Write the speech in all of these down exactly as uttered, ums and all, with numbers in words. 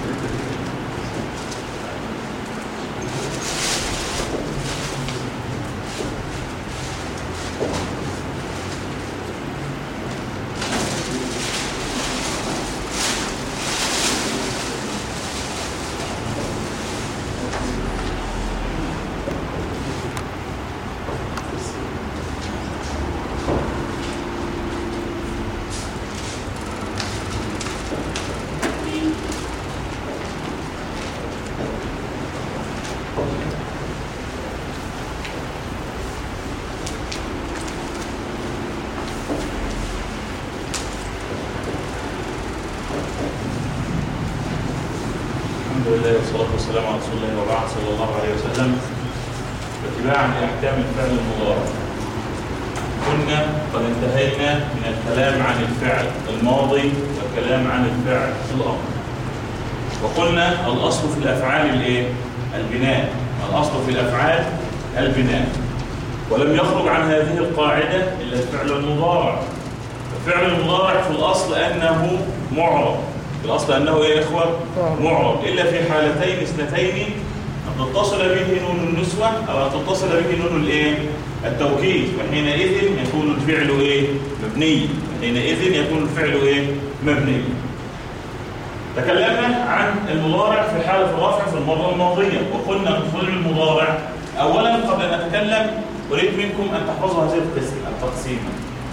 والصلاة والسلام على رسول الله وبعد صلى الله عليه وسلم. اتباعا لأحكام الفعل المضارع، كنا قد انتهينا من الكلام عن الفعل الماضي والكلام عن الفعل الأمر، وقلنا الأصل في الأفعال الايه؟ البناء. الأصل في الأفعال البناء، ولم يخرج عن هذه القاعدة إلا الفعل المضارع. الفعل المضارع في الأصل أنه معرب، في الأصل أنه يا إخوة معرب، إلا في حالتين اثنتين، أن تتصل به نون النسوة أو أن تتصل به نون الإيه؟ التوكيد، وحينئذ يكون الفعل إيه؟ مبني، وحينئذ يكون الفعل إيه؟ مبني. تكلمنا عن المضارع في حالة الرفع في المرة الماضية، وقلنا الفعل المضارع أولا قبل أن نتكلم أريد منكم أن تحفظوا هذه التقسيمة.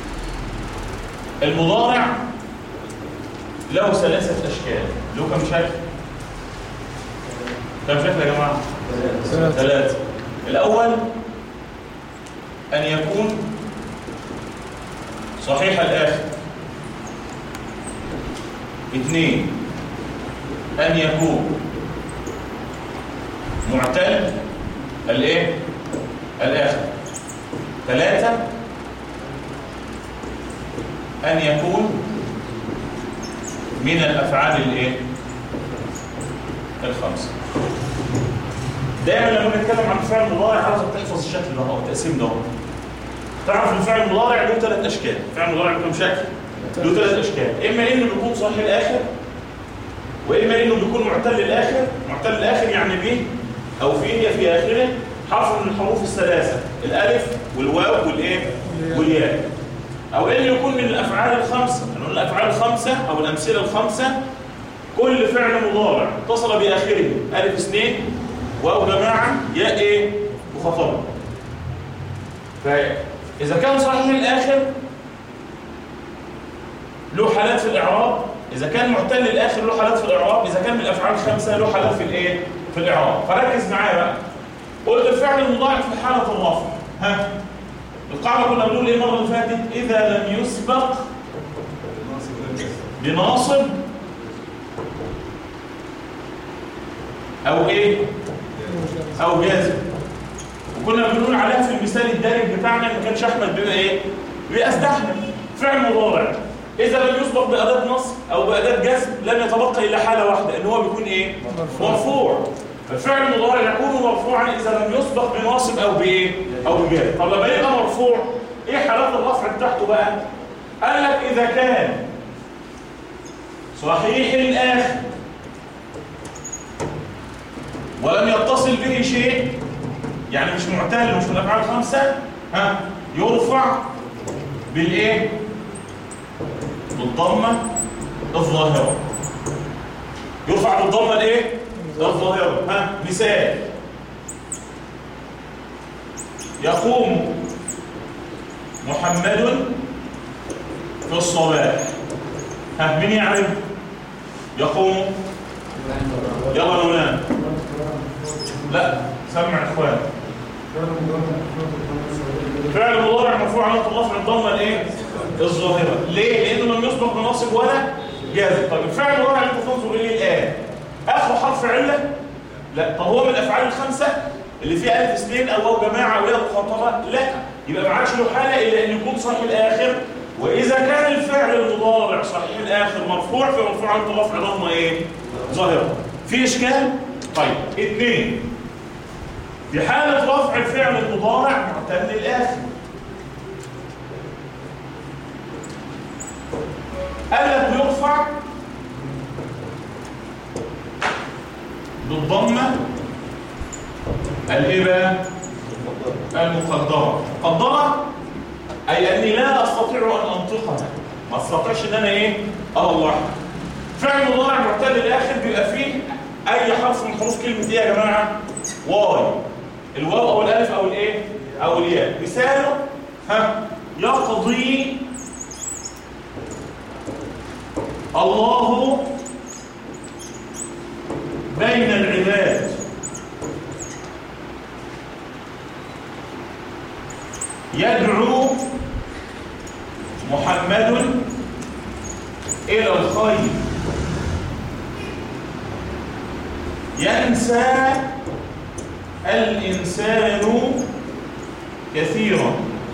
المضارع له ثلاثة أشكال، له كم شكل؟ كم شكل يا جماعة؟ ثلاثة. الأول أن يكون صحيح الآخر. اثنين أن يكون معتل الإيه؟ الآخر. ثلاثة أن يكون من الأفعال الإيه؟ الخمسة. دائما لما نتكلم عن الفعل المضارع عاوزك تحفظ الشكل ده أو التقسيم ده. تعرف الفعل المضارع له ثلاث أشكال. الفعل المضارع له كم شكل؟ له ثلاث أشكال، إما إنه بيكون صحيح الآخر، وإما إنه بيكون معتل الآخر. معتل الآخر يعني به أو فيه في آخره حرف من الحروف الثلاثة، الألف والواو والإيه؟ والياء. أو إنه يكون من الأفعال الخمسة. نقول الأفعال الخمسة أو الأمثلة الخمسة كل فعل مضارع اتصل بآخره ألف اثنين واو جماعة ياء إيه؟ مخاطبة. فإذا كان صحيح الآخر له حالات في الإعراب، إذا كان معتل الآخر له حالات في الإعراب، إذا كان من الأفعال الخمسة له حالات في الإيه؟ في الإعراب. فركز معايا بقى. قلت الفعل المضارع في حالة الرفع، ها؟ القاعدة كنا بنقول إيه المرة اللي فاتت؟ إذا لم يسبق بناصب أو إيه؟ أو جازم. وكنا بنقول عليها في المثال الدارج بتاعنا ما كانش أحمد بيبقى إيه؟ بيبقى استحمل. فعل مضارع إذا لم يسبق بأداة نصب أو بأداة جزم لم يتبقى إلا حالة واحدة، إن هو بيكون إيه؟ مرفوع. فالفعل المضارع يكون مرفوعا إذا لم يسبق بناصب أو بإيه؟ أو بجازم. طب لما يبقى مرفوع إيه حالات الرفع بتاعته بقى؟ قال لك إذا كان صحيح الآخر ولم يتصل به شيء، يعني مش معتل مش من الأفعال الخمسة، ها يرفع بالإيه؟ بالضمة الظاهرة. يرفع بالضمة الإيه؟ الظاهرة. ها مثال: يقوم محمد في الصباح. ها مين يعرف؟ يقوم. يلا نونان. لا سمع اخوان. فعل مضارع مرفوع علامة الرفع الضمة الايه؟ الظاهرة. ليه؟ لانه لم يسبق بناصب ولا جازم. طيب الفعل المضارع اللي انت تنظر اليه الان اخره حرف عله؟ لا. طب هو من الافعال الخمسه اللي فيها الف اثنين او واو جماعه او ياء مخاطبه؟ لا. يبقى ما عادش له حاله الا ان يكون صحيح الاخر، واذا كان الفعل المضارع صحيح الاخر مرفوع فمرفوع علامة الرفع ضمه ايه؟ ظاهرة. في اشكال؟ طيب اثنين، في حالة رفع الفعل المضارع معتل الآخر قال لك بيرفع بالضمه الايه بقى؟ المقدره. مقدره اي اني لا استطيع ان انطقها، ما استطيعش ان انا ايه؟ الله. فعل مضارع معتل الاخر بيبقى فيه اي حرف من حروف كلمه ايه يا جماعه؟ واي. الواو او الالف او الايه؟ او الياء. مثاله ها يقضي الله بين العباد. يدعو محمد إلى الخير. ينسى الإنسان كثيرا.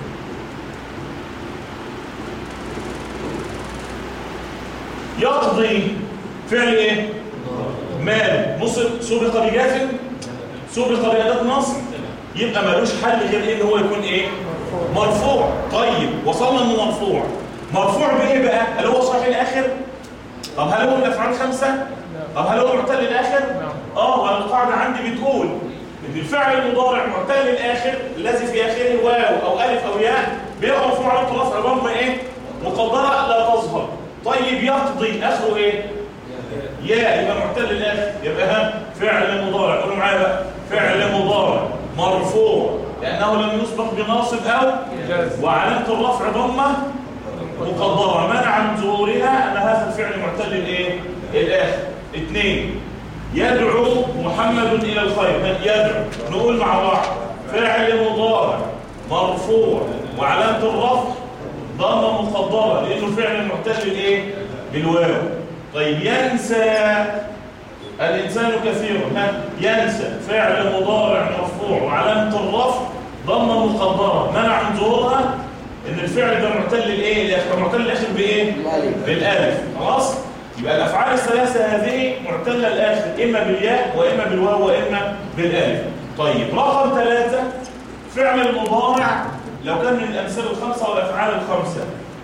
يقضي فعل ايه؟ مال نصب سبق بجازم، سبق بأداة نصب، يبقى ملوش حل غير ان هو يكون ايه؟ مرفوع. طيب وصلنا انه مرفوع. مرفوع بايه بقى؟ هل هو صحيح الاخر؟ طب هل هو من الافعال خمسه؟ طب هل هو معتل الاخر؟ اه، وانا القاعده عندي بتقول ان الفعل المضارع معتل الاخر الذي في اخره واو او الف او ياء بيبقى مرفوع على رفع ضمه ايه؟ مقدره لا تظهر. طيب يقضي اخره ايه؟ ياء، يبقى معتل الاخر، يبقى ها فعل مضارع. قولوا معايا بقى، فعل مضارع مرفوع لانه لم يسبق بناصب او وعلامه الرفع ضمه مقدره منع من ظهورها ان هذا الفعل معتل الايه؟ الاخر. اثنين، يدعو محمد الى الخير. يدعو نقول مع بعض فعل مضارع مرفوع وعلامه الرفع ضمه مقدره لانه فعل معتل الايه؟ بالواو. طيب ينسى الانسان كثيرا. ها ينسى فعل مضارع مرفوع وعلامه الرفع ضمه مقدره منع من ظهورها ان الفعل ده معتل الايه؟ الاخر. معتل الاخر بايه؟ بالالف. خلاص؟ يبقى الافعال الثلاثه هذه معتله الاخر اما بالياء واما بالواو واما بالالف. طيب رقم ثلاثة، فعل المضارع لو كان من الامثله الخمسه والافعال الخمسه.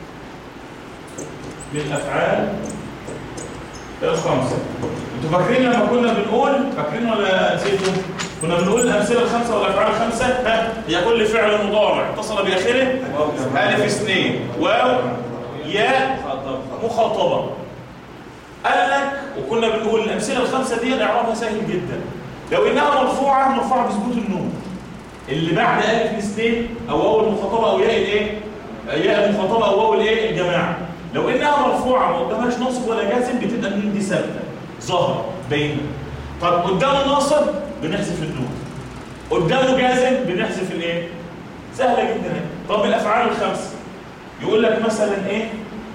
من الافعال الخمسه. انتوا فاكرين لما كنا بنقول، فاكرين ولا نسيتوا؟ كنا بنقول الامثله الخمسه والافعال الخمسه ها هي كل فعل مضارع اتصل باخره الف اثنين واو ياء مخاطبه. قال لك وكنا بنقول الامثله الخمسه دي اعرابها سهل جدا. لو انها مرفوعه مرفوعه بثبوت النون اللي بعد الف الاثنين او واو المخاطبه او ياء الايه؟ ياء المخاطبه او واو الايه؟ الجماعه. لو انها مرفوعه ما قدامهاش ناصب ولا جازم بتبقى النون دي ثابته ظاهره باينه. طب قدامه ناصب بنحذف النون، قدامه جازم بنحذف الايه؟ سهله جدا. طب الافعال الخمسه يقول لك مثلا ايه؟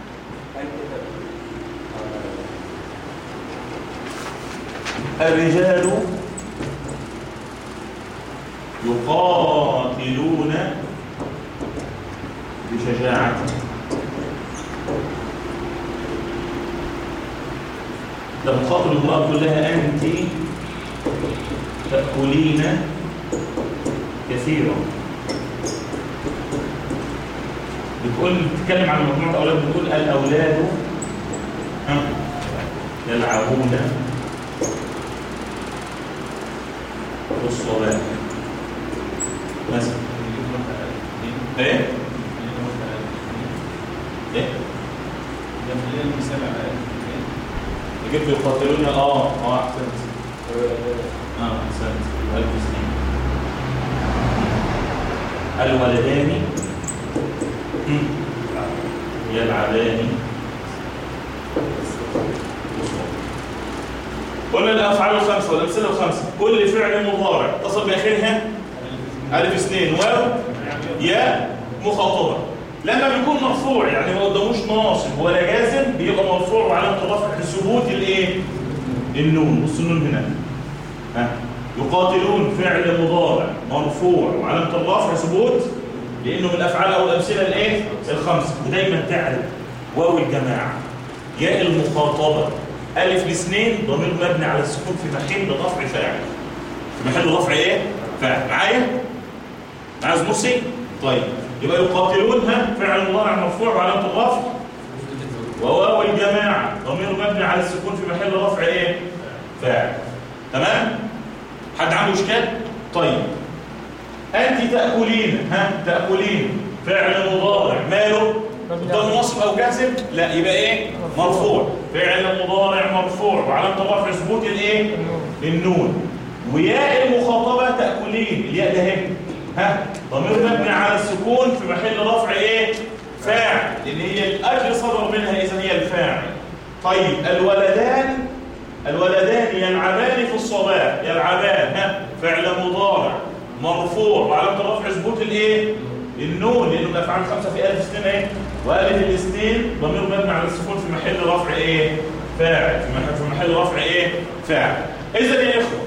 الرجال يقاتلون بشجاعة. لما تخاطب المرأة تقول لها أنت تأكلين كثيرا. بتقول تتكلم عن مجموعة أولاد، بتقول الأولاد يلعبون والصلاة مثلا. ايه؟ ايه؟ خلينا المثال على جبت يقاتلون اه اه احسنت. اه احسنت. ألف سنين. الولدان يلعبان. قلنا الافعال الخمسه والامثله الخمسه كل فعل مضارع اتصل باخرها الف اثنين واو ياء مخاطبه. لما بيكون مرفوع يعني ما قداموش ناصب ولا جازم بيبقى مرفوع وعلامه الرفع بثبوت الايه؟ النون. بص النون هنا ها يقاتلون فعل مضارع مرفوع وعلامه الرفع ثبوت لانه من الافعال او الامثله الايه؟ الخمسه. ودايما تعرف واو الجماعه ياء المخاطبه ألف الاثنين ضمير مبني على السكون في محل رفع فاعل. في محل رفع ايه؟ فاعل. معايا؟ معايا زمرسي؟ طيب يبقى يقاتلونها فعل مضارع مرفوع وعلامة الرفع وواو الجماعة ضمير مبني على السكون في محل رفع ايه؟ فاعل. تمام؟ حد عنده اشكال؟ طيب انت تاكلين، ها تاكلين فعل مضارع ماله قدام ناصب او جازم؟ لا، يبقى ايه؟ مرفوع. فعل مضارع مرفوع وعلامه رفع ثبوت الايه؟ النون. وياء المخاطبه تاكلين، الياء ده اهي، ها ضمير مبني على السكون في محل رفع ايه؟ فاعل، لان هي الاجر صدر منها، اذا هي الفاعل. طيب الولدان، الولدان يلعبان في الصباح، يلعبان، ها فعل مضارع مرفوع وعلامه رفع ثبوت الايه؟ النون، لانه الافعال الخمسه في الف سنين ايه؟ والف الاثنين ضمير مبني على السكون في محل رفع ايه؟ فاعل، في محل في محل رفع ايه؟ فاعل. اذا يا اخوه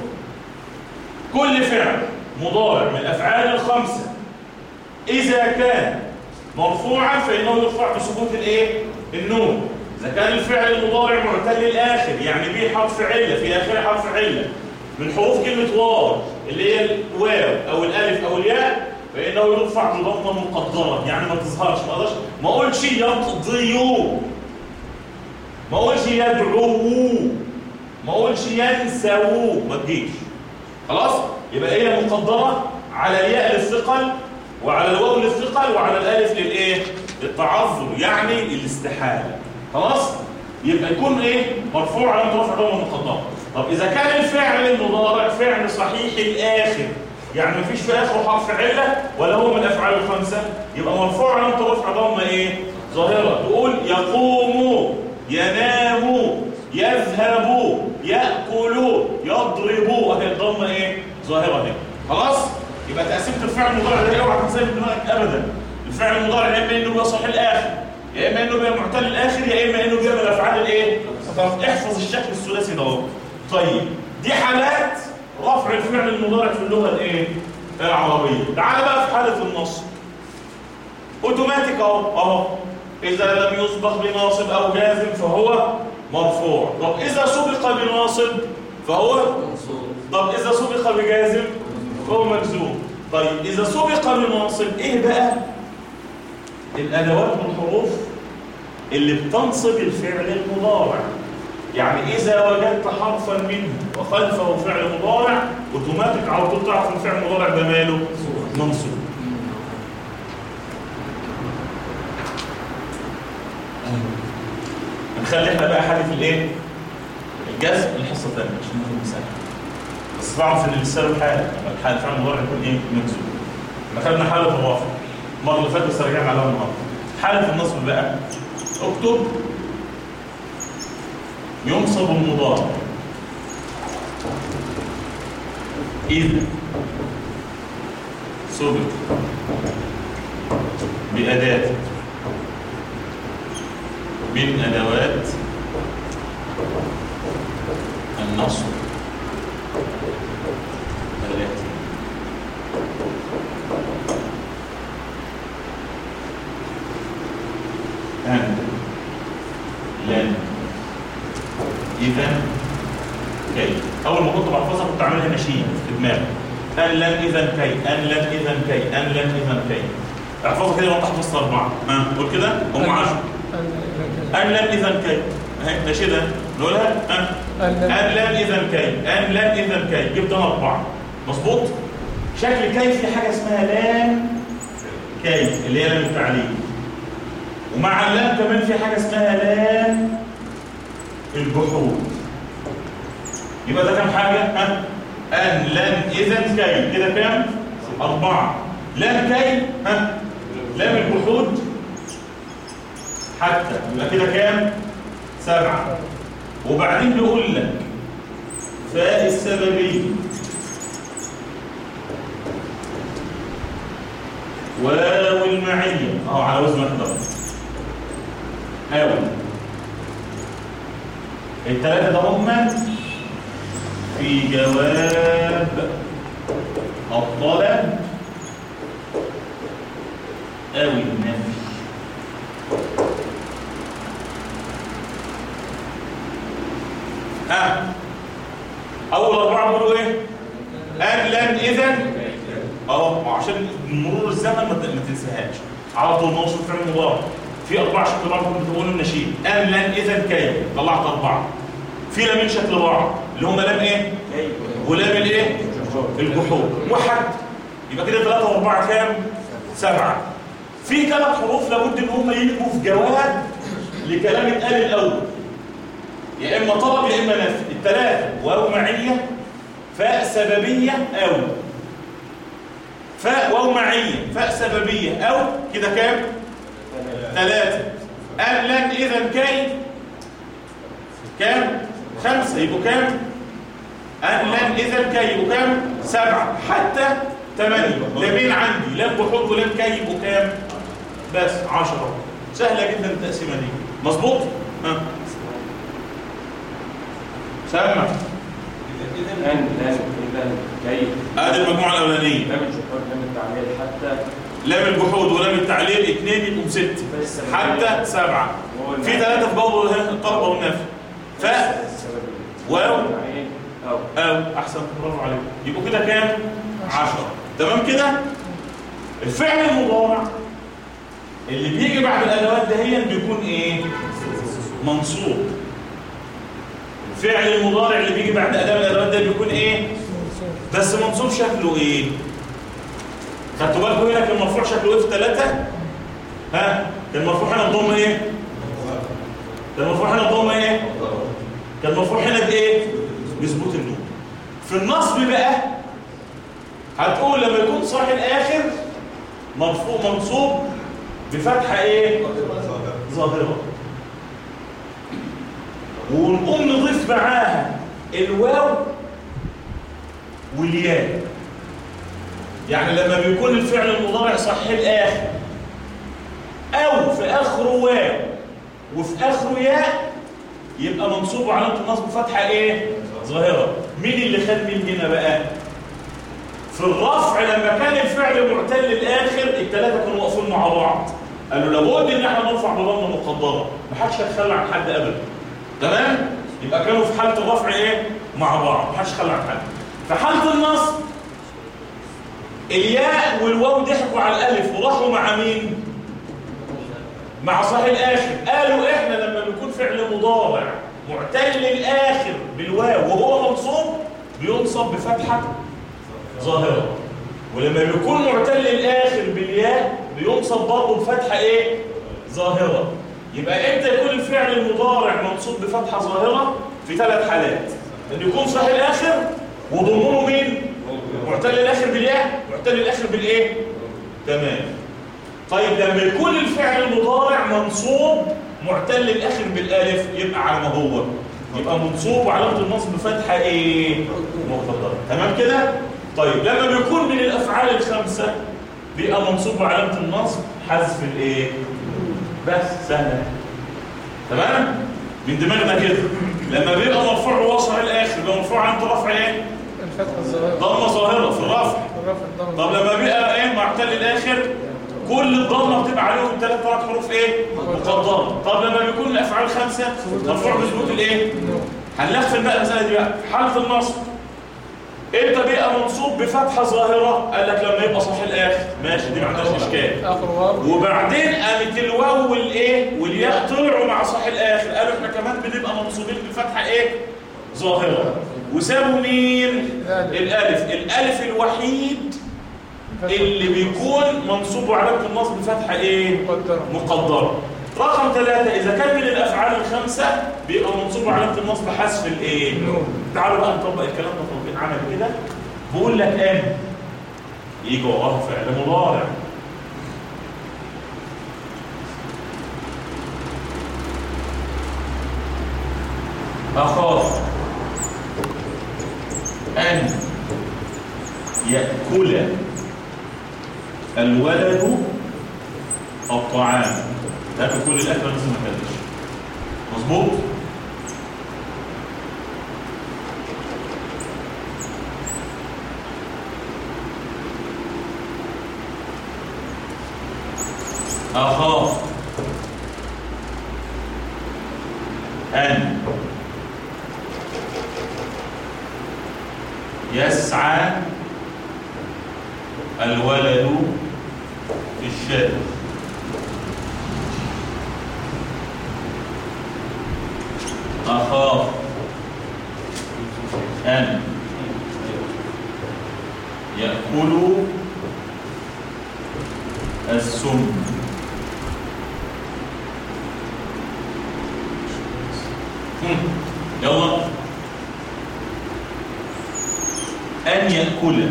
كل فعل مضارع من الافعال الخمسه اذا كان مرفوعا فانه يرفع بثبوت الايه؟ النون. اذا كان الفعل المضارع معتل الاخر، يعني به حرف عله، في اخره حرف عله من حروف كلمه واو اللي هي الواو او الالف او الياء، فانه يرفع بضمه مقدره، يعني ما تظهرش، ما اقدرش ما اقولش يقضيوا، ما اقولش يدعوا، ما اقولش ينسوا، ما تجيش. خلاص؟ يبقى هي مقدره على الياء للثقل وعلى الواو للثقل وعلى الالف للايه؟ للتعذر، يعني الاستحاله. خلاص؟ يبقى يكون ايه؟ مرفوع علامه رفع ضمه مقدره. طب اذا كان الفعل المضارع فعل صحيح الاخر، يعني مفيش في اخره حرف عله ولا هو من الافعال الخمسه، يبقى مرفوع علامه رفع ضمه ايه؟ ظاهره. تقول يقوم، ينام، يذهب، ياكل، يضرب، اهي الضمه ايه؟ ظاهره اهي. خلاص؟ يبقى تقسيمه الفعل المضارع ده اوعى تنساه من دماغك ابدا. الفعل المضارع يا اما انه بيبقى صحيح الاخر، يا اما انه بيبقى معتل الاخر، يا اما انه بيبقى من الافعال الايه؟ احفظ الشكل الثلاثي ده اهو. طيب دي حالات رفع الفعل المضارع في اللغه الايه؟ العربيه. تعال بقى في حاله النصب. اوتوماتيك اهو اهو اذا لم يسبق بناصب او جازم فهو مرفوع. طب اذا سبق بناصب فهو منصوب. طب اذا سبق بجازم فهو مجزوم. طيب اذا سبق بناصب ايه بقى الادوات والحروف اللي بتنصب الفعل المضارع؟ يعني إذا وجدت حرفا منه وخلفه فعل مضارع اوتوماتيك على طول تعرف الفعل المضارع ده ماله؟ منصوب. نخلي احنا بقى حاجه في الايه؟ الجزم الحصه الثانيه عشان ناخد مثال. بس بعرف ان لسه حاله، الحاله الفعل المضارع يكون ايه؟ منصوب. احنا خدنا حاله الرافع المره اللي فاتت بس رجعنا عليها النهارده. حاله النصب بقى اكتب ينصب المضارع إذا سبق بأداة من أدوات النصب التي أن لن إذا كي. أول ما كنت بحفظها كنت عاملها نشيد في دماغي. أن لن إذا كي، أن لن إذا كي، أن لن إذا كي. احفظها كده وأنت حفظت أربعة. ها قول كده هم عشرة. أن لن إذا كي. أهي نشيدة نقولها. أن لن إذا كي، أن لن إذا كي. جبت أنا أربعة. مظبوط؟ شكل كي في حاجة اسمها لام كي اللي هي لام التعليل. ومع اللام كمان في حاجة اسمها لام البحور. يبقى ده كام حاجة؟ ها؟ أن لن إذا كي. كده كام؟ أربعة. لام كي، ها؟ لام البحود حتى. يبقى كده كام؟ سبعة. وبعدين بيقول لك فاء السببية واو المعية أهو على وزن واحد أو الثلاثة ده هم في جواب الطلب أو النفي. ها أول أربعة بيقولوا إيه؟ أن لن إذا أهو عشان مرور الزمن ما تنساهاش على طول نوصل فعل مضارع. في أربع شكل بعض كنت بتقولوا النشيد. أن لن إذا كي طلعت أربعة. في لامين شكل بعض اللي هم لام إيه؟ ولام الايه؟ الجحود موحد. يبقى كده ثلاثة وأربعة كام؟ سبعة. في ثلاث حروف لابد ان هم يجوا في جواب لكلام اتقال الاول، يا اما طلب يا اما نفي. الثلاثه واو معيه، فاء سببيه، او فاء واو معيه فاء سببيه او كده كام؟ ثلاثه. ان لن اذا كي كام؟ خمسه. يبقوا كام؟ ان لن اذا كي يبقوا كام؟ سبعه. حتى ثمانيه. لامين عندي لام جحود ولام كي يبقوا كام؟ بس عشرة. سهلة جدا التقسيمة دي. مظبوط؟ ها سمع. إذا لن لن إذا كي ادي المجموعة الأولانية. لام الجحود لام التعليل حتى لام الجحود ولام التعليل اثنين يبقوا ست. حتى سبعة. في ثلاثة في بعض الطلبة والنفي. ف واو أو أو أحسن. برافو عليك. يبقوا كده كام؟ عشرة. تمام كده؟ الفعل المضارع اللي بيجي بعد الادوات دهيا بيكون ايه؟ منصوب. الفعل المضارع اللي بيجي بعد اداه من الادوات ده بيكون ايه؟ بس منصوب شكله ايه؟ خدتوا بالكم هنا كان مرفوع شكله ايه في ثلاثه؟ ها؟ كان مرفوع هنا بضم ايه؟ كان مرفوع هنا بضم ايه؟ كان مرفوع هنا بايه؟ بثبوت النون. في النصب بقى هتقول لما يكون صاحي الاخر مرفوع منصوب بفتحة ايه؟ ظاهرة. ونقوم نضيف معاها الواو والياء. يعني لما بيكون الفعل المضارع صحيح الاخر او في اخره واو وفي اخره ياء يبقى منصوب وعلامة النصب فتحة ايه؟ ظاهرة. مين اللي خد مين هنا بقى؟ في الرفع لما كان الفعل معتل الاخر الثلاثه كانوا واقفين مع بعض، قالوا لابد ان احنا نرفع بضمه مقدره، ما حدش هيتخلى عن حد ابدا. تمام؟ يبقى كانوا في حاله الرفع ايه؟ مع بعض، ما حدش يتخلى عن حد. في حاله النصب الياء والواو ضحكوا على الالف وراحوا مع مين؟ مع صحيح الاخر. قالوا احنا لما بيكون فعل مضارع معتل الاخر بالواو وهو منصوب بينصب بفتحه ظاهرة، ولما بيكون معتل الآخر بالياء بينصب برضه بفتحة إيه؟ ظاهرة. يبقى إمتى يكون الفعل المضارع منصوب بفتحة ظاهرة؟ في ثلاث حالات. إنه يكون صحيح الآخر وضمنه مين؟ معتل الآخر بالياء، معتل الآخر بالإيه؟ تمام. طيب لما يكون الفعل المضارع منصوب معتل الآخر بالألف يبقى على ما هو، يبقى منصوب وعلامة النصب فتحة إيه؟ مقدرة. تمام كده؟ طيب لما بيكون من الافعال الخمسه بيبقى منصوب علامه النصب حذف الايه؟ بس سهله. تمام؟ من دماغنا كده. لما بيبقى مرفوع ووصل الاخر بيبقى مرفوع علامه الرفع ايه؟ الفتحه الظاهره. ضمه ظاهره في الرفع. طب لما بيبقى ايه معتل الاخر كل الضمه بتبقى عليهم ثلاث ثلاث حروف ايه؟ مقدره. طب لما بيكون الافعال خمسه مرفوع بثبوت الايه؟ هنلخفل بقى المساله دي بقى في حاله النصب. امتى بيبقى منصوب بفتحه ظاهره؟ قال لك لما يبقى صحيح الاخر، ماشي دي ما عندهاش اشكال. وبعدين قامت الواو والايه والياء طلعوا مع صحيح الاخر، قالوا احنا كمان بنبقى منصوبين بفتحه ايه؟ ظاهره. وسابوا مين؟ الالف. الالف الوحيد اللي بيكون منصوب وعلامه النصب بفتحه ايه؟ مقدره. رقم ثلاثة إذا كان من الأفعال الخمسة بيبقى منصوب علامة النصب حذف الإيه؟ تعالوا بقى نطبق الكلام ده تطبيق عمل كده. بقول لك أن يجي وراه فعل مضارع. أخاف أن يأكل الولد الطعام. لكن كل الاكل لازم ما يكلش. مظبوط؟ اخاف ان يسعى الولد في الشارع. أخاف أن يأكل السم. يلا. أن يأكل،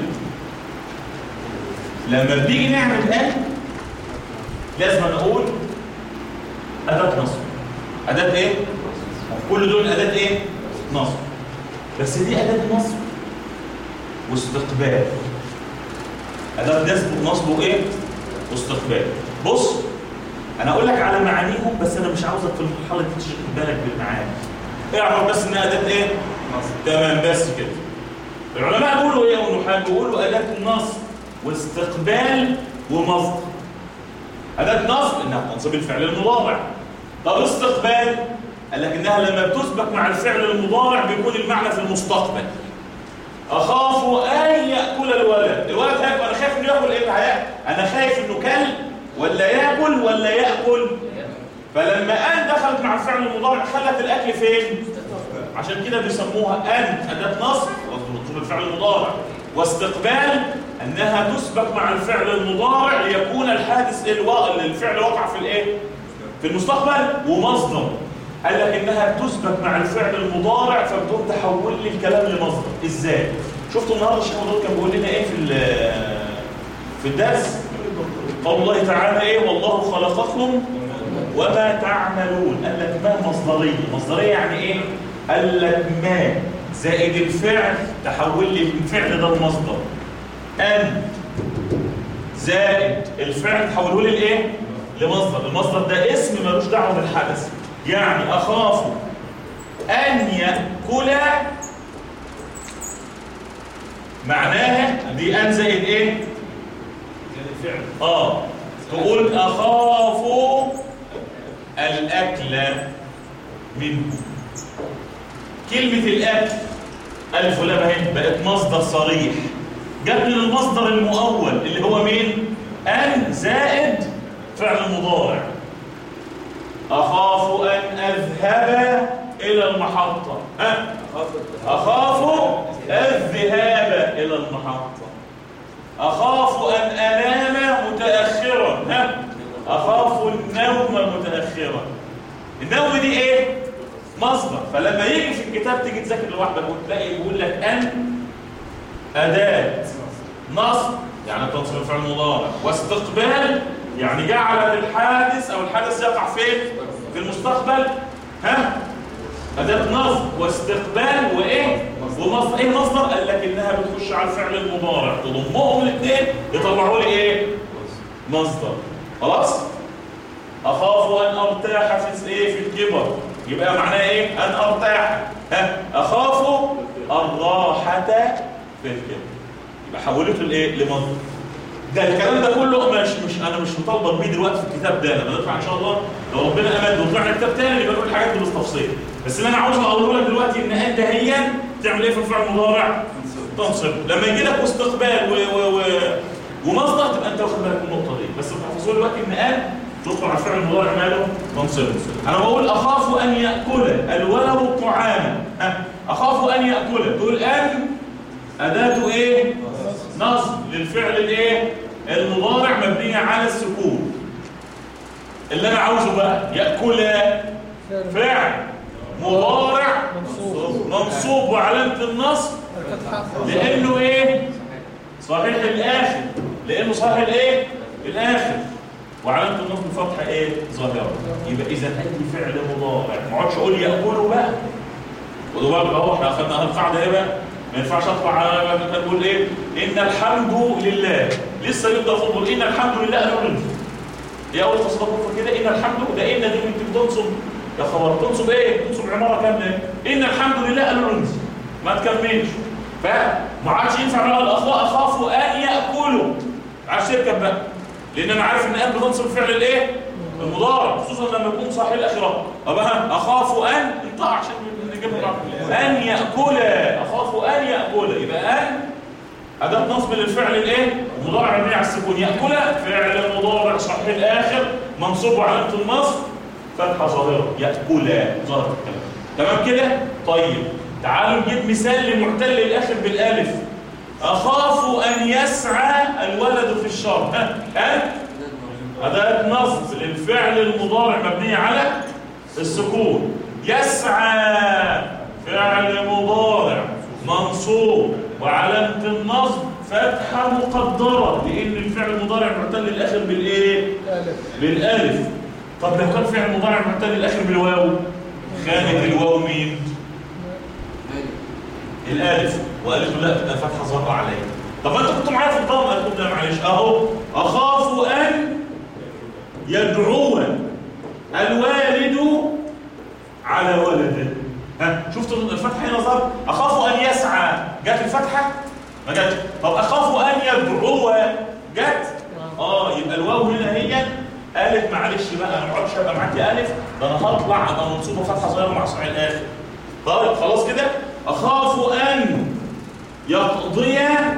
لما بنيجي نعمل أن لازم نقول أداة نصب. أداة إيه؟ كل دول أداة إيه؟ نصب. بس دي أداة نصب واستقبال. أداة نصب وإيه؟ واستقبال. بص، أنا أقول لك على معانيهم بس أنا مش عاوزك في المرحلة دي تشغل بالك بالمعاني. اعرف بس إنها أداة إيه؟ نصب. تمام، بس كده. العلماء بيقولوا إيه والنحاة؟ بيقولوا أداة نصب واستقبال ومصدر. أداة نصب إنها تنصب الفعل المضارع. طب استقبال قال لك إنها لما بتسبق مع الفعل المضارع بيكون المعنى في المستقبل. أخاف أن يأكل الولد. الولد هياكل، أنا خايف إنه يأكل إيه؟ هياكل. أنا خايف إنه كل ولا يأكل ولا يأكل. فلما أن دخلت مع الفعل المضارع خلت الأكل فين؟ عشان كده بيسموها أن أداة نصب وتنصب الفعل المضارع، واستقبال أنها تسبق مع الفعل المضارع ليكون الحادث الفعل وقع في الإيه؟ في المستقبل. ومصدر قال لك إنها تسبق مع الفعل المضارع فبتقوم تحول لي الكلام لمصدر. إزاي؟ شفتوا النهارده الشيخ مدود كان بيقول لنا إيه في في الدرس؟ قول الله تعالى إيه؟ والله خلقكم وما تعملون. قال لك ما مصدرية. مصدرية يعني إيه؟ قال لك ما زائد الفعل تحول لي الفعل ده المصدر. أن زائد الفعل تحوله لي لإيه؟ لمصدر. المصدر ده اسم ملوش دعوه بالحدث. يعني أخاف أن يأكل، معناها دي أن زائد إيه؟ زائد الفعل. آه تقول أخاف الأكل منه. كلمة الأكل ألف ولام اهي بقت مصدر صريح. جاب من المصدر المؤول اللي هو مين؟ أن زائد فعل المضارع. أخاف أن أذهب إلى المحطة. ها؟ أخاف الذهاب إلى المحطة. أخاف أن أنام متأخرا. ها؟ أخاف النوم متأخرا. النوم دي إيه؟ مصدر. فلما يجي في الكتاب تيجي تذاكر لوحدك وتلاقي يقول لك أن أداة نصب يعني تنصب الفعل المضارع، واستقبال يعني جعلت الحادث أو الحدث يقع فين؟ في المستقبل. ها؟ أداة نصب واستقبال وإيه؟ ومصدر. إيه مصدر؟ قال لك إنها بتخش على الفعل المضارع تضمهم الاثنين يطلعوا لي إيه؟ مصدر. خلاص؟ أخاف أن أرتاح في إيه؟ في الكبر. يبقى معناه إيه؟ أن أرتاح. ها؟ أخاف الراحة في الكبر. يبقى حولته لإيه؟ لمصدر. ده الكلام ده كله مش مش انا مش مطالب بيه دلوقتي في الكتاب ده. لما نطلع ان شاء الله لو ربنا امد وطلعنا كتاب تاني يبقى نقول الحاجات دي بالتفصيل. بس اللي انا عاوز اقوله لك دلوقتي ان ان دهيا تعمل ايه في الفعل المضارع؟ تنصب. لما يجي لك استقبال و و و ومصدر تبقى انت واخد بالك من النقطه دي. بس تحفظوا دلوقتي ان ان تدخل على الفعل المضارع ماله؟ تنصب. انا بقول اخاف ان ياكل الولد طعاما. اخاف ان ياكل تقول ان اداته ايه؟ نصب للفعل الايه؟ المضارع مبنيه على السكون. اللي انا عاوزه بقى ياكل فعل مضارع منصوب وعلامه النصب لانه ايه؟ صحيح الاخر. لانه صحيح الايه؟ الاخر. وعلامه النصب فتحه ايه؟ ظاهره. يبقى اذا اي فعل مضارع ما اقعدش اقول ياكله بقى. خدوا بالك اهو احنا اخذنا القاعده ايه بقى؟ ما ينفعش اطلع على ما بنقول ايه؟ ان الحمد لله. لسه يبدا فضل ان الحمد لله انا يا اول تصدقوا كده ان الحمد ده ان دي انت بتنصب يا خبر تنصب ايه؟ تنصب عماره كامله. ان الحمد لله انا ما تكملش. فما عادش ينفع بقى الاخوه اخافوا ان ياكلوا. عايز تركب بقى لان انا عارف ان ان بتنصب الفعل الايه؟ المضارع خصوصا لما يكون صحيح الاخره. ابها اخاف ان انطق عشان أن يأكل. أخاف أن يأكل. يبقى أن أداة نصب للفعل الإيه؟ المضارع مبني على السكون. يأكل فعل مضارع صحيح الآخر منصوب علامة النصب فتحة ظاهرة. يأكل ظاهرة الكلام. تمام كده؟ طيب تعالوا نجيب مثال لمعتل الآخر بالألف. اخاف ان يسعى الولد في الشر. ها ها أداة نصب للفعل المضارع مبني على السكون. يسعى فعل مضارع منصوب وعلامة النصب فتحة مقدرة لأن الفعل المضارع معتل الآخر بالإيه؟ بالألف. طب لو كان فعل مضارع معتل الآخر بالواو كانت الواو مين؟ الألف. وقالت له لا تبقى فتحة ظاهرة عليها. طب أنت كنت معايا في الضم؟ قالت له لا معلش أهو أخاف أن يدعو الوالد على ولده. ها شفتوا الفتحه هنا ظهر؟ اخاف ان يسعى جت الفتحه ما جاتش. طب اخاف ان يدعو جت اه يبقى الواو هنا هي قالت معلش بقى انا ما اقعدش ابقى معاكي الف ده انا هطلع ابقى منصوبه فتحه صغيره مع صحيح الاخر. طيب خلاص كده اخاف ان يقضي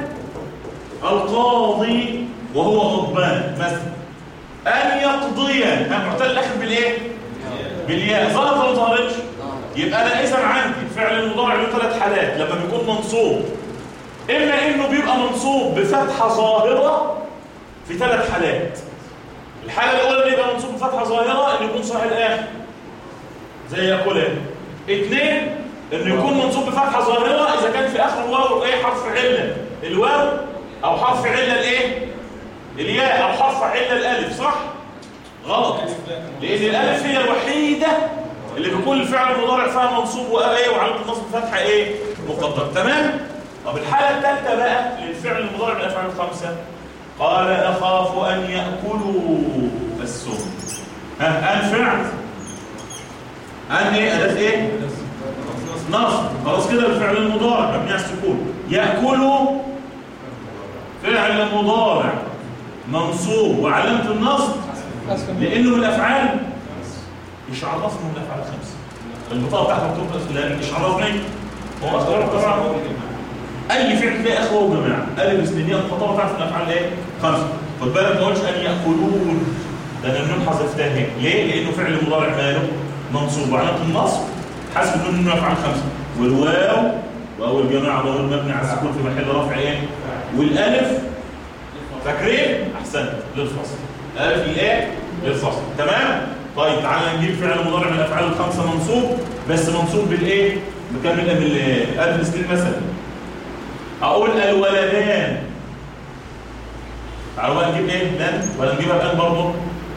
القاضي وهو غضبان مثلا. أن يقضي ها معتل الآخر بالإيه؟ بالياء. ظهرت ولا ما ظهرتش؟ يبقى أنا إذا عندي الفعل المضارع له ثلاث حالات لما بيكون منصوب. إما إنه بيبقى منصوب بفتحة ظاهرة في ثلاث حالات. الحالة الأولى اللي يبقى منصوب بفتحة ظاهرة إنه يكون صحيح الآخر زي يقولان. اثنين إنه يكون منصوب بفتحة ظاهرة إذا كان في آخر الواو إيه حرف علة الواو أو حرف علة الإيه؟ الياء او حرف عله الالف. صح؟ غلط. لان الالف هي الوحيده اللي بيكون الفعل المضارع فيها منصوب وايه وعلامه النصب فتحه ايه؟ مقدره. تمام؟ طب الحاله الثالثه بقى للفعل المضارع من الافعال الخمسه قال اخاف ان ياكلوا السم. ها ان فعل ان ايه؟ اداه ايه؟ نصب. خلاص كده الفعل المضارع مبني على السكون. ياكلوا فعل مضارع منصوب وعلامة النصب لأنه من الأفعال. مش عرفنا من الأفعال الخمسة. البطاقة بتاعته مكتوبة لأن مش عرفني هو أخبار القراءة. أي فعل تلاقي أخوة وجماعة ألف اثنين الخطابة بتاعته من الأفعال إيه؟ خمسة. خد بالك ما قلتش أن يأكلون ده أنا النون حذفتها هنا. ليه؟ لأنه فعل مضارع ماله منصوب وعلامة النصب حسب النون من الأفعال الخمسة. والواو واو الجماعة واو المبني على السكون في محل رفع إيه؟ والألف فاكرين؟ احسنت للفصل. الف الايه؟ للفصل. تمام؟ طيب تعالى نجيب فعل مضارع من الافعال الخمسه منصوب بس منصوب بالايه؟ بكام من الف الاثنين مثلا. اقول الولدان. تعالوا بقى نجيب ايه؟ لن ولا نجيبها الان برضه؟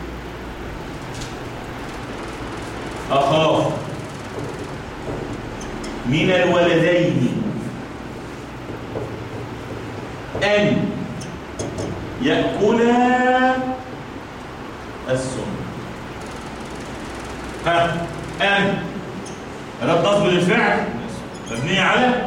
اخاف من الولدين ان يأكلا السم. ها أن أداة نصب للفعل مبنية على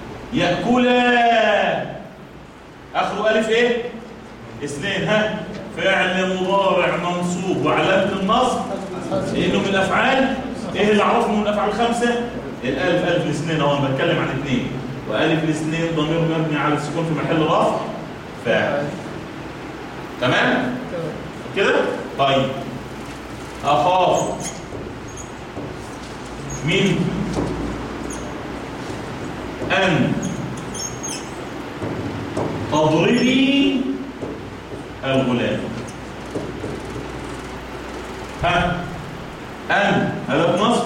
يأكلا آخره ألف إيه؟ اثنين. ها فعل مضارع منصوب وعلامة النصب لأنه من الأفعال. إيه اللي عرفه من الأفعال الخمسة؟ الألف ألف الاثنين أهو أنا بتكلم عن اثنين. وألف الاثنين ضمير مبني على السكون في محل رفع فاعل. تمام؟ كده؟ طيب أخاف من أن تضربي الغلام. ها أن أداة نصب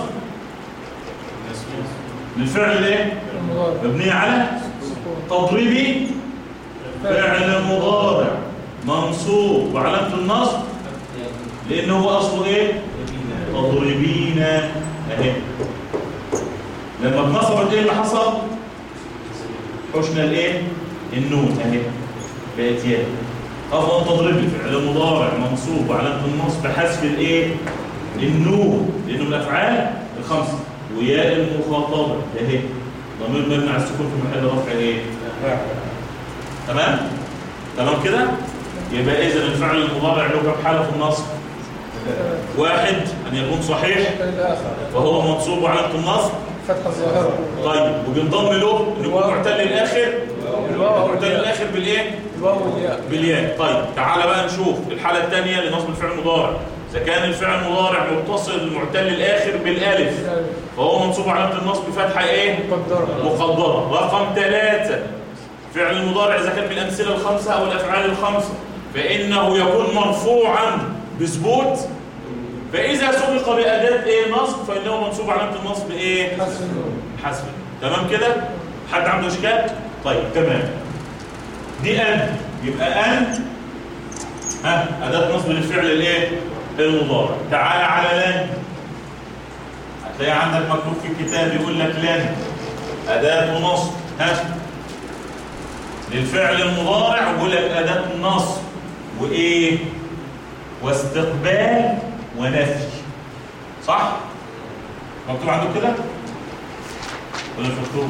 للفعل ايه؟ مبنية على تضربي فعل مضارع منصوب وعلامة النصب لأنه هو أصله إيه؟ تضربين أهي. لما اتنصبت إيه اللي حصل؟ حشنا الإيه؟ النون أهي بقت ياء. أفضل تضربي فعل مضارع منصوب وعلامة النصب بحذف الإيه؟ النون لأنه من الأفعال الخمسة. وياء المخاطبة أهي ضمير مبني على السكون في محل رفع إيه؟ تمام؟ تمام كده؟ يبقى إذا الفعل المضارع له كم حالة في النصب؟ واحد أن يكون صحيح وهو منصوب وعلامة النصب فتحة الظاهرة. طيب وبينضم له إنه يكون معتل الآخر معتل الآخر بالإيه؟ الواو والياء. بالياء. طيب تعالى بقى نشوف الحالة الثانية لنصب الفعل المضارع. إذا كان الفعل المضارع متصل معتل الآخر بالألف فهو منصوب علامة النصب بفتحة إيه؟ مقدرة. مقدرة. رقم ثلاثة فعل المضارع إذا كان بالأمثلة الخمسة أو الأفعال الخمسة فإنه يكون مرفوعا بثبوت، فإذا سبق بأداة إيه نصب فإنه منصوب علامة النصب إيه؟ حذف. تمام كده؟ حد عنده إشكال؟ طيب تمام. دي أن، يبقى أن ها أداة نصب للفعل الإيه؟ المضارع. تعالى على لن، هتلاقي عندك مكتوب في الكتاب يقول لك لن أداة نصب ها للفعل المضارع، ويقول لك أداة نصب وإيه؟ واستقبال ونفي. صح؟ مكتوب عندك كده؟ ولا مش مكتوب؟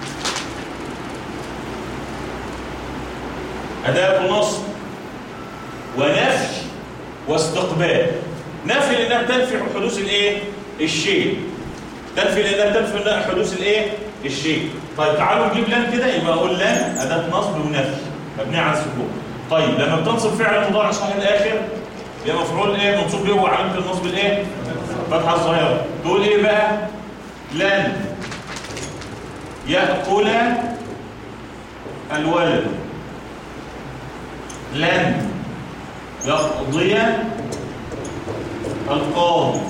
أداة نصب ونفي واستقبال. نفي لأنها تنفي حدوث الإيه؟ الشيء. تنفي لأنها تنفي حدوث الإيه؟ الشيء. طيب تعالوا نجيب لن كده، يبقى أقول لن أداة نصب ونفي مبنية على السكون. طيب لما بتنصب فعل مضارع صحيح الآخر يبقى مفعول إيه؟ منصوب ليه وعلامة النصب الإيه؟ فتحة الظاهرة. تقول إيه بقى؟ لن يأكل الولد، لن يقضي القاضي،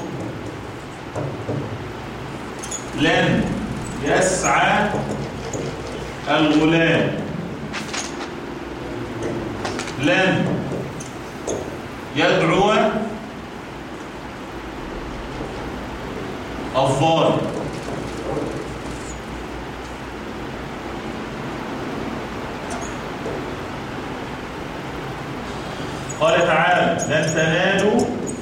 لن يسعى الغلام، لن يدعو الظالم. قال تعالى لن تنالوا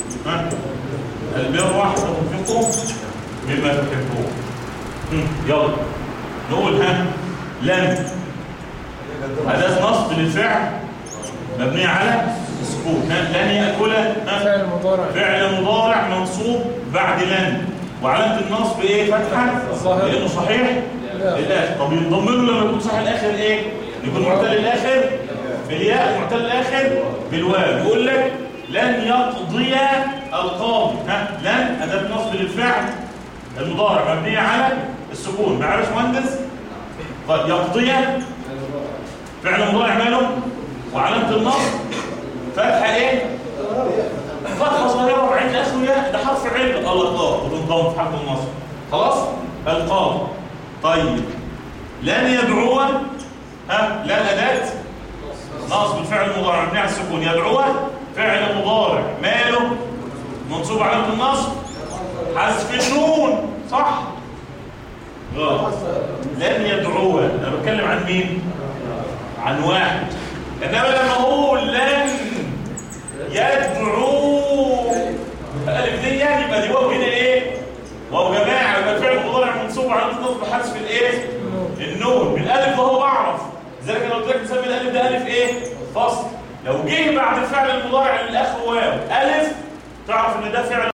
البر حتى تنفقوا مما تحبون. يلا نقول ها لن أداة نصب للفعل مبني على السكون. لن يأكل فعل مضارع فعل مضارع منصوب بعد لن وعلامة النصب ايه؟ فتحة لأنه صحيح للآخر. طب ينضم له لما يكون صحيح الآخر ايه؟ يكون معتل الآخر بالياء معتل الآخر بالواو. يقول لك لن يقضي القاضي. ها لن أداة نصب للفعل المضارع مبنية على السكون. ما عرفش مهندس؟ طيب يقضي فعل مضارع ماله؟ وعلامة النصب فتحة ايه؟ فتحة صغيرة وبعدين اخره ياء، ده حرف علة. الله الله وتنضم في حرف النصب. خلاص؟ القاضي. طيب لن يدعو ها لن أداة نصب الفعل المضارع مبني على السكون. يدعو فعل مضارع ماله؟ منصوب علامة النصب حذف النون. صح؟ غلط. لن يدعو انا بتكلم عن مين؟ عن واحد. انما لما اقول لن يدعو الالف دي يعني يبقى دي واو هنا ايه؟ واو جماعه. يبقى الفعل المضارع منصوب علامة النصب حذف الايه؟ النون. بالالف وهو بعرف. لذلك انا قلت لك نسمي الالف ده الف ايه؟ فصل. لو جه بعد الفعل المضارع للاخر واو الف تعرف ان ده فعل